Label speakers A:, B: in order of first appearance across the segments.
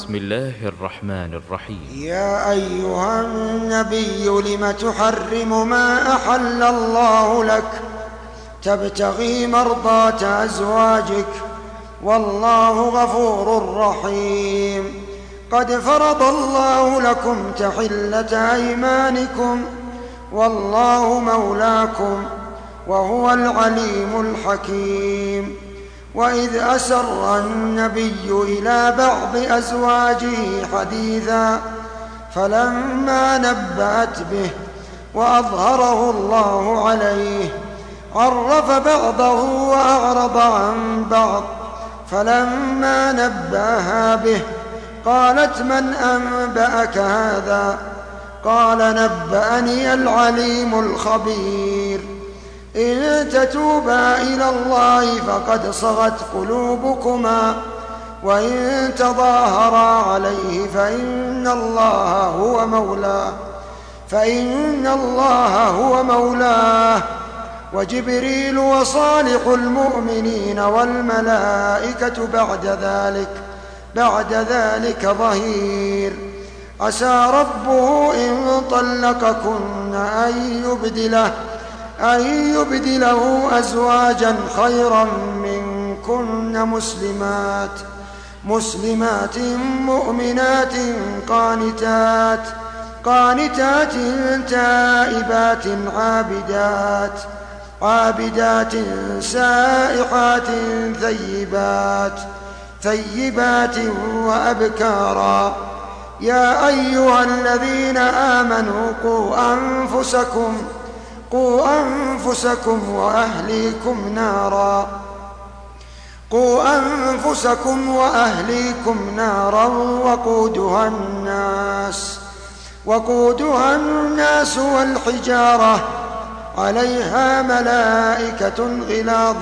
A: بسم الله الرحمن الرحيم.
B: يا أيها النبي لم تحرم ما أحل الله لك تبتغي مرضاة أزواجك والله غفور رحيم. قد فرض الله لكم تحلة أيمانكم والله مولاكم وهو العليم الحكيم. وإذ أسر النبي إلى بعض أزواجه حديثا فلما نبأت به وأظهره الله عليه عرف بعضه وأعرض عن بعض. فلما نبأها به قالت من أنبأك هذا؟ قال نبأني العليم الخبير. إن تتوبا إلى الله فقد صغت قلوبكما وإن تظاهرا عليه فإن الله هو مولاه وجبريل وصالح المؤمنين والملائكة بعد ذلك ظهير. عسى ربه إن طلقكن أن يبدله أزواجا خيرا منكن مسلمات مؤمنات قانتات تائبات عابدات سائحات ثيبات وأبكارا. يا أيها الذين آمنوا قوا أنفسكم وأهليكم نارا وقودها الناس والحجارة عليها ملائكة غلاظ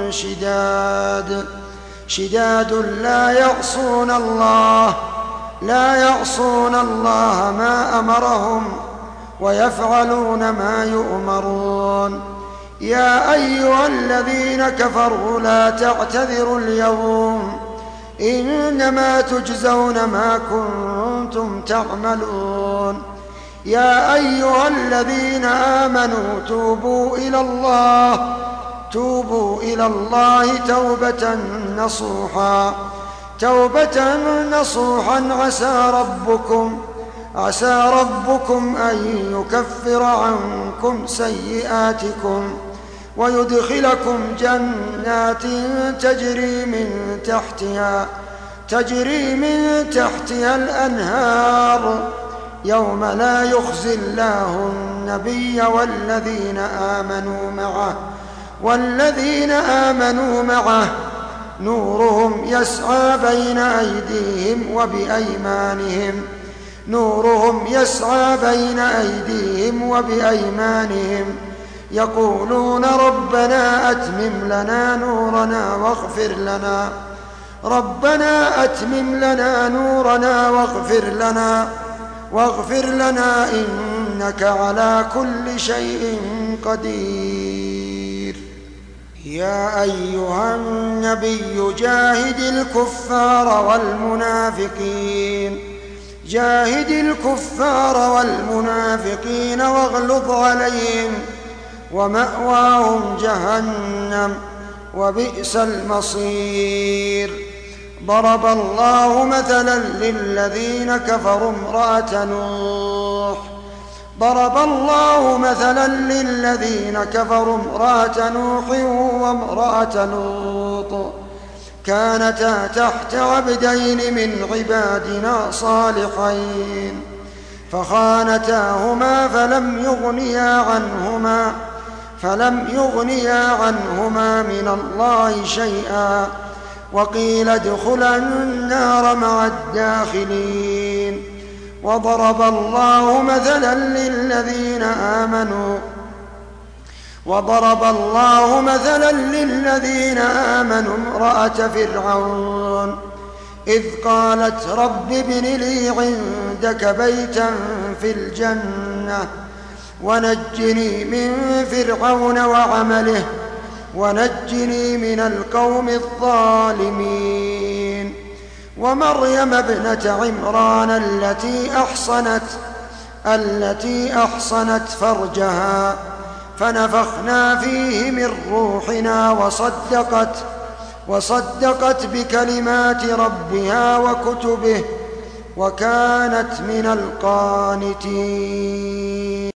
B: شداد لا يعصون الله ما أمرهم ويفعلون ما يؤمرون. يا أيها الذين كفروا لا تعتذروا اليوم إنما تجزون ما كنتم تعملون. يا أيها الذين آمنوا توبوا إلى الله توبة نصوحا عسى ربكم أن يكفر عنكم سيئاتكم ويدخلكم جنات تجري من تحتها الأنهار يوم لا يخزي الله النبي والذين آمنوا معه نورهم يسعى بين أيديهم وبأيمانهم يقولون ربنا أتمم لنا نورنا واغفر لنا إنك على كل شيء قدير. يا أيها النبي جاهد الكفار والمنافقين واغلظ عليهم ومأواهم جهنم وبئس المصير. ضرب الله مثلا للذين كفروا امرأة نوح وامرأة لوط كانتا تحت عبدين من عبادنا صالحين فخانتاهما فلم يغنيا عنهما من الله شيئا وقيل ادخلا النار مع الداخلين. وضرب الله مثلا للذين آمنوا امرأة فرعون إذ قالت رب ابن لي عندك بيتا في الجنة ونجني من فرعون وعمله ونجني من القوم الظالمين. ومريم ابنة عمران التي أحصنت فرجها فنفخنا فيه من روحنا وصدقت بكلمات ربها وكتبه وكانت من القانتين.